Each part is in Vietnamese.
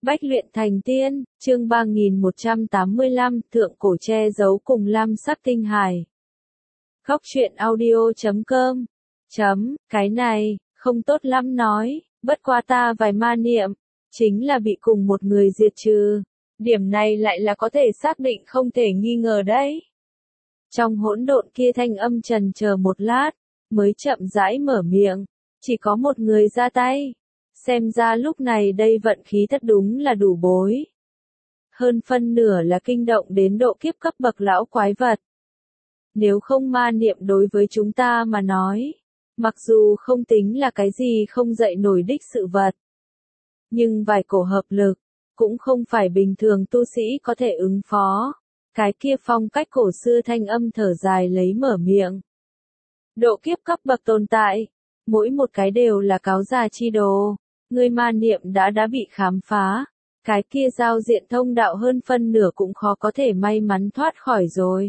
Bách luyện thành tiên, chương 3185, thượng cổ che giấu cùng lam sắc tinh hải. Góc truyện audio.com. Cái này, không tốt lắm nói, bất qua ta vài ma niệm, chính là bị cùng một người diệt trừ. Điểm này lại là có thể xác định không thể nghi ngờ đấy. Trong hỗn độn kia thanh âm trần chờ một lát, mới chậm rãi mở miệng, chỉ có một người ra tay. Xem ra lúc này đây vận khí thật đúng là đủ bối. Hơn phân nửa là kinh động đến độ kiếp cấp bậc lão quái vật. Nếu không ma niệm đối với chúng ta mà nói, mặc dù không tính là cái gì không dậy nổi đích sự vật, nhưng vài cổ hợp lực, cũng không phải bình thường tu sĩ có thể ứng phó. Cái kia phong cách cổ xưa thanh âm thở dài lấy mở miệng. Độ kiếp cấp bậc tồn tại, mỗi một cái đều là cáo già chi đồ. Người ma niệm đã bị khám phá, cái kia giao diện thông đạo hơn phân nửa cũng khó có thể may mắn thoát khỏi rồi.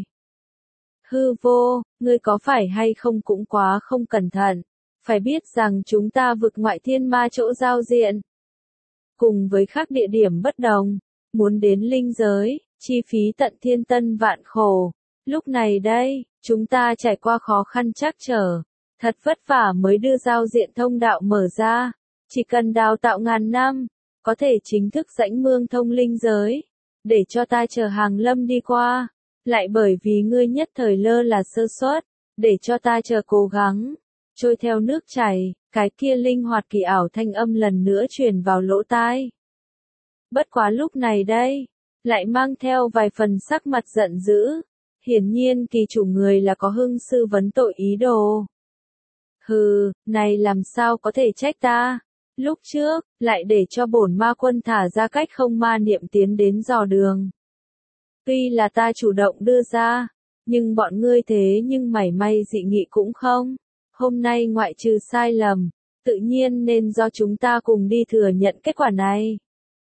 Hư vô, ngươi có phải hay không cũng quá không cẩn thận, phải biết rằng chúng ta vực ngoại thiên ma chỗ giao diện. Cùng với khác địa điểm bất đồng, muốn đến linh giới, chi phí tận thiên tân vạn khổ. Lúc này đây, chúng ta trải qua khó khăn trắc trở, thật vất vả mới đưa giao diện thông đạo mở ra. Chỉ cần đào tạo ngàn năm, có thể chính thức rãnh mương thông linh giới, để cho ta chờ hàng lâm đi qua, lại bởi vì ngươi nhất thời lơ là sơ suất, để cho ta chờ cố gắng, trôi theo nước chảy, cái kia linh hoạt kỳ ảo thanh âm lần nữa truyền vào lỗ tai. Bất quá lúc này đây, lại mang theo vài phần sắc mặt giận dữ, hiển nhiên kỳ chủ người là có hưng sư vấn tội ý đồ. Hừ, này làm sao có thể trách ta? Lúc trước, lại để cho bổn ma quân thả ra cách không ma niệm tiến đến dò đường. Tuy là ta chủ động đưa ra, nhưng bọn ngươi thế nhưng mảy may dị nghị cũng không. Hôm nay ngoại trừ sai lầm, tự nhiên nên do chúng ta cùng đi thừa nhận kết quả này.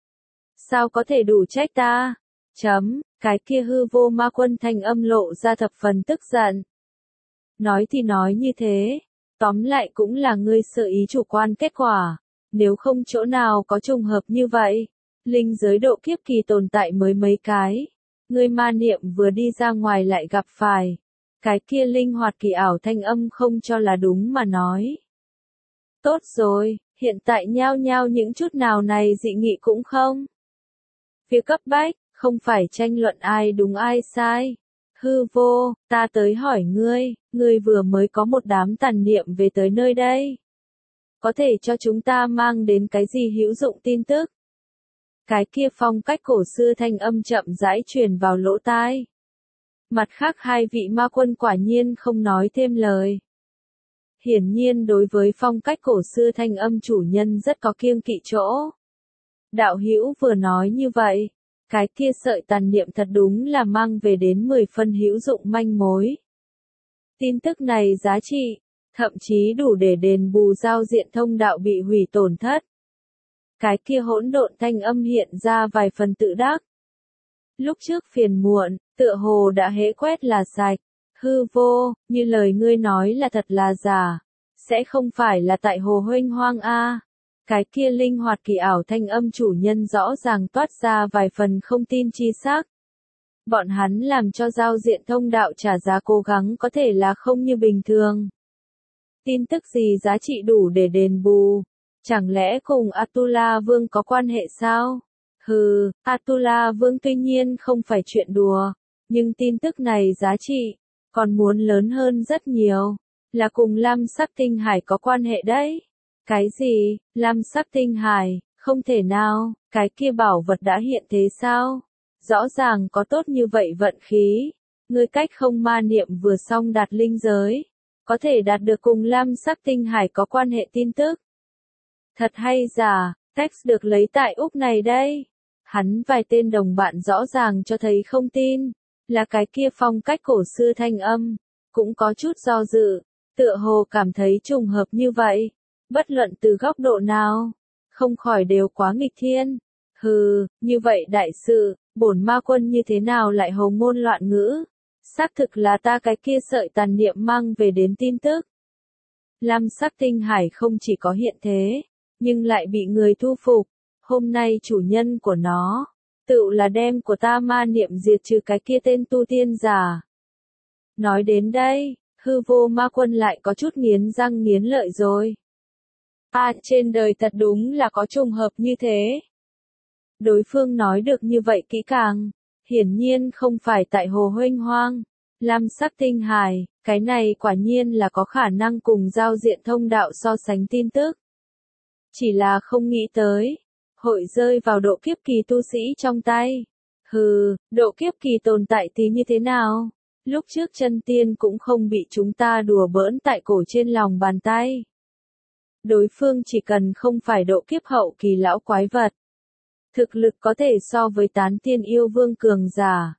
Sao có thể đủ trách ta? Cái kia hư vô ma quân thanh âm lộ ra thập phần tức giận. Nói thì nói như thế, tóm lại cũng là ngươi sợ ý chủ quan kết quả. Nếu không chỗ nào có trùng hợp như vậy, linh giới độ kiếp kỳ tồn tại mới mấy cái, ngươi ma niệm vừa đi ra ngoài lại gặp phải, cái kia linh hoạt kỳ ảo thanh âm không cho là đúng mà nói. Tốt rồi, hiện tại nhao nhao những chút nào này dị nghị cũng không. Việc cấp bách, không phải tranh luận ai đúng ai sai. Hư vô, ta tới hỏi ngươi vừa mới có một đám tàn niệm về tới nơi đây. Có thể cho chúng ta mang đến cái gì hữu dụng tin tức? Cái kia phong cách cổ xưa thanh âm chậm rãi truyền vào lỗ tai. Mặt khác hai vị ma quân quả nhiên không nói thêm lời. Hiển nhiên đối với phong cách cổ xưa thanh âm chủ nhân rất có kiêng kỵ chỗ. Đạo hữu vừa nói như vậy, cái kia sợi tàn niệm thật đúng là mang về đến 10 phân hữu dụng manh mối. Tin tức này giá trị, thậm chí đủ để đền bù giao diện thông đạo bị hủy tổn thất. Cái kia hỗn độn thanh âm hiện ra vài phần tự đắc. Lúc trước phiền muộn, tựa hồ đã hễ quét là sạch. Hư vô, như lời ngươi nói là thật là giả. Sẽ không phải là tại hồ huênh hoang a. Cái kia linh hoạt kỳ ảo thanh âm chủ nhân rõ ràng toát ra vài phần không tin chi xác. Bọn hắn làm cho giao diện thông đạo trả giá cố gắng có thể là không như bình thường. Tin tức gì giá trị đủ để đền bù? Chẳng lẽ cùng Atula Vương có quan hệ sao? Hừ, Atula Vương tuy nhiên không phải chuyện đùa, nhưng tin tức này giá trị, còn muốn lớn hơn rất nhiều, là cùng lam sắc tinh hải có quan hệ đấy. Cái gì, lam sắc tinh hải, không thể nào, cái kia bảo vật đã hiện thế sao? Rõ ràng có tốt như vậy vận khí, ngươi cách không ma niệm vừa xong đạt linh giới. Có thể đạt được cùng lam sắc tinh hải có quan hệ tin tức. Thật hay giả, text được lấy tại Úc này đây. Hắn vài tên đồng bạn rõ ràng cho thấy không tin, là cái kia phong cách cổ xưa thanh âm, cũng có chút do dự, tựa hồ cảm thấy trùng hợp như vậy, bất luận từ góc độ nào, không khỏi đều quá nghịch thiên. Hừ, như vậy đại sự, bổn ma quân như thế nào lại hồ ngôn loạn ngữ? Xác thực là ta cái kia sợi tàn niệm mang về đến tin tức. Lam sắc tinh hải không chỉ có hiện thế, nhưng lại bị người thu phục. Hôm nay chủ nhân của nó, tựu là đem của ta ma niệm diệt trừ cái kia tên tu tiên giả. Nói đến đây, hư vô ma quân lại có chút nghiến răng nghiến lợi rồi. Trên đời thật đúng là có trùng hợp như thế. Đối phương nói được như vậy kỹ càng, hiển nhiên không phải tại hồ huênh hoang, lam sắc tinh hải, cái này quả nhiên là có khả năng cùng giao diện thông đạo so sánh tin tức. Chỉ là không nghĩ tới, hội rơi vào độ kiếp kỳ tu sĩ trong tay. Độ kiếp kỳ tồn tại tí như thế nào? Lúc trước chân tiên cũng không bị chúng ta đùa bỡn tại cổ trên lòng bàn tay. Đối phương chỉ cần không phải độ kiếp hậu kỳ lão quái vật. Thực lực có thể so với tán tiên yêu vương cường giả.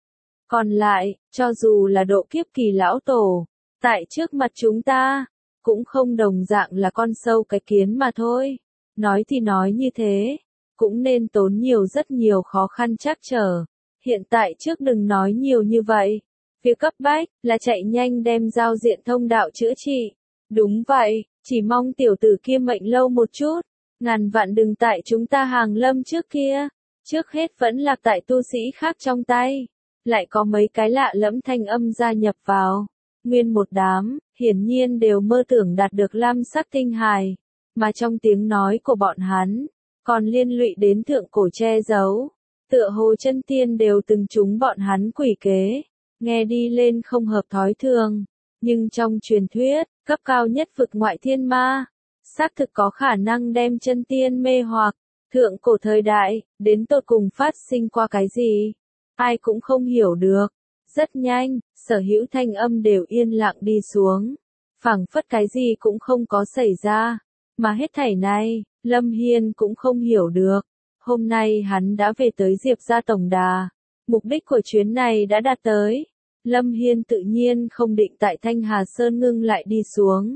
Còn lại, cho dù là độ kiếp kỳ lão tổ, tại trước mặt chúng ta, cũng không đồng dạng là con sâu cái kiến mà thôi. Nói thì nói như thế, cũng nên tốn rất nhiều khó khăn trắc trở. Hiện tại trước đừng nói nhiều như vậy. Việc cấp bách là chạy nhanh đem giao diện thông đạo chữa trị. Đúng vậy, chỉ mong tiểu tử kia mệnh lâu một chút. Ngàn vạn đừng tại chúng ta hàng lâm trước kia. Trước hết vẫn lạc tại tu sĩ khác trong tay. Lại có mấy cái lạ lẫm thanh âm gia nhập vào. Nguyên một đám, hiển nhiên đều mơ tưởng đạt được lam sắc tinh hài. Mà trong tiếng nói của bọn hắn, còn liên lụy đến thượng cổ che giấu. Tựa hồ chân tiên đều từng trúng bọn hắn quỷ kế. Nghe đi lên không hợp thói thường. Nhưng trong truyền thuyết, cấp cao nhất vực ngoại thiên ma, xác thực có khả năng đem chân tiên mê hoặc. Thượng cổ thời đại, đến tột cùng phát sinh qua cái gì? Ai cũng không hiểu được. Rất nhanh, sở hữu thanh âm đều yên lặng đi xuống. Phảng phất cái gì cũng không có xảy ra. Mà hết thảy này, Lâm Hiên cũng không hiểu được. Hôm nay hắn đã về tới Diệp gia tổng đà. Mục đích của chuyến này đã đạt tới. Lâm Hiên tự nhiên không định tại Thanh Hà Sơn ngưng lại đi xuống.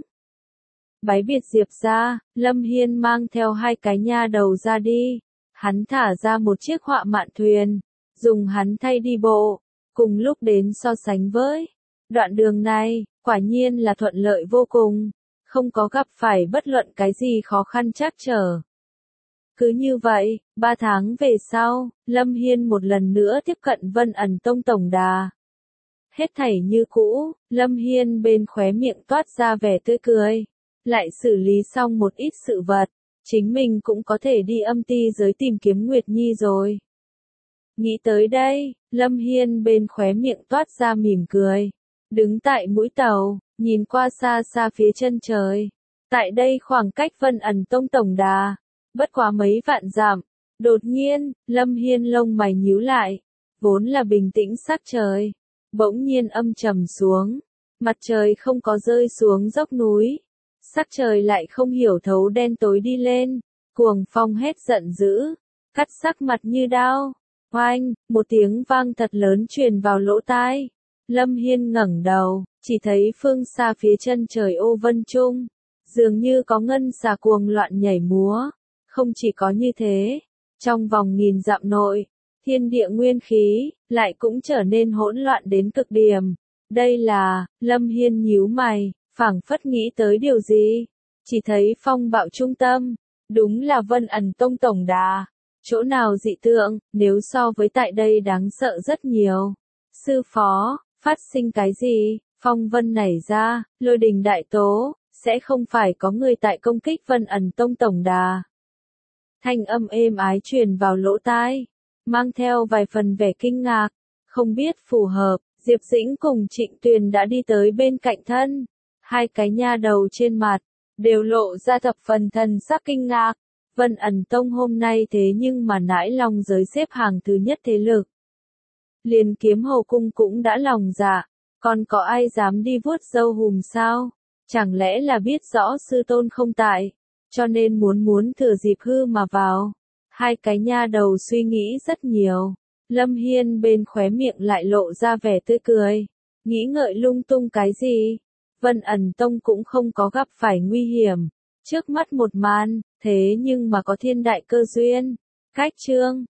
Bái biệt Diệp gia, Lâm Hiên mang theo hai cái nha đầu ra đi. Hắn thả ra một chiếc họa mạn thuyền, dùng hắn thay đi bộ, cùng lúc đến so sánh với. Đoạn đường này, quả nhiên là thuận lợi vô cùng, không có gặp phải bất luận cái gì khó khăn trắc trở. Cứ như vậy, 3 tháng về sau, Lâm Hiên một lần nữa tiếp cận Vân Ẩn Tông tổng đà. Hết thảy như cũ, Lâm Hiên bên khóe miệng toát ra vẻ tươi cười. Lại xử lý xong một ít sự vật, chính mình cũng có thể đi âm ti giới tìm kiếm Nguyệt Nhi rồi. Nghĩ tới đây, Lâm Hiên bên khóe miệng toát ra mỉm cười. Đứng tại mũi tàu, nhìn qua xa xa phía chân trời. Tại đây khoảng cách Vân Ẩn Tông tổng đà, bất quá mấy vạn dặm. Đột nhiên, Lâm Hiên lông mày nhíu lại. Vốn là bình tĩnh sắc trời, bỗng nhiên âm trầm xuống. Mặt trời không có rơi xuống dốc núi. Sắc trời lại không hiểu thấu đen tối đi lên. Cuồng phong hét giận dữ, cắt sắc mặt như đao. Oanh, một tiếng vang thật lớn truyền vào lỗ tai. Lâm Hiên ngẩng đầu, chỉ thấy phương xa phía chân trời ô vân trung, dường như có ngân xà cuồng loạn nhảy múa. Không chỉ có như thế, trong vòng 1000 dặm nội, thiên địa nguyên khí lại cũng trở nên hỗn loạn đến cực điểm. Đây là, Lâm Hiên nhíu mày, phảng phất nghĩ tới điều gì. Chỉ thấy phong bạo trung tâm, đúng là Vân Ẩn Tông tổng đà. Chỗ nào dị tượng, nếu so với tại đây đáng sợ rất nhiều. Sư phó, phát sinh cái gì? Phong vân nảy ra, lôi đình đại tố, sẽ không phải có người tại công kích Vân Ẩn Tông tổng đà. Thanh âm êm ái truyền vào lỗ tai, mang theo vài phần vẻ kinh ngạc. Không biết phù hợp, Diệp Dĩnh cùng Trịnh Tuyền đã đi tới bên cạnh thân. Hai cái nha đầu trên mặt, đều lộ ra thập phần thần sắc kinh ngạc. Vân Ẩn Tông hôm nay thế nhưng mà nãi lòng giới xếp hàng thứ nhất thế lực. Liền Kiếm Hầu Cung cũng đã lòng dạ, còn có ai dám đi vuốt râu hùm sao? Chẳng lẽ là biết rõ sư tôn không tại, cho nên muốn thừa dịp hư mà vào. Hai cái nha đầu suy nghĩ rất nhiều. Lâm Hiên bên khóe miệng lại lộ ra vẻ tươi cười. Nghĩ ngợi lung tung cái gì? Vân Ẩn Tông cũng không có gặp phải nguy hiểm. Trước mắt một màn, thế nhưng mà có thiên đại cơ duyên. Cách chương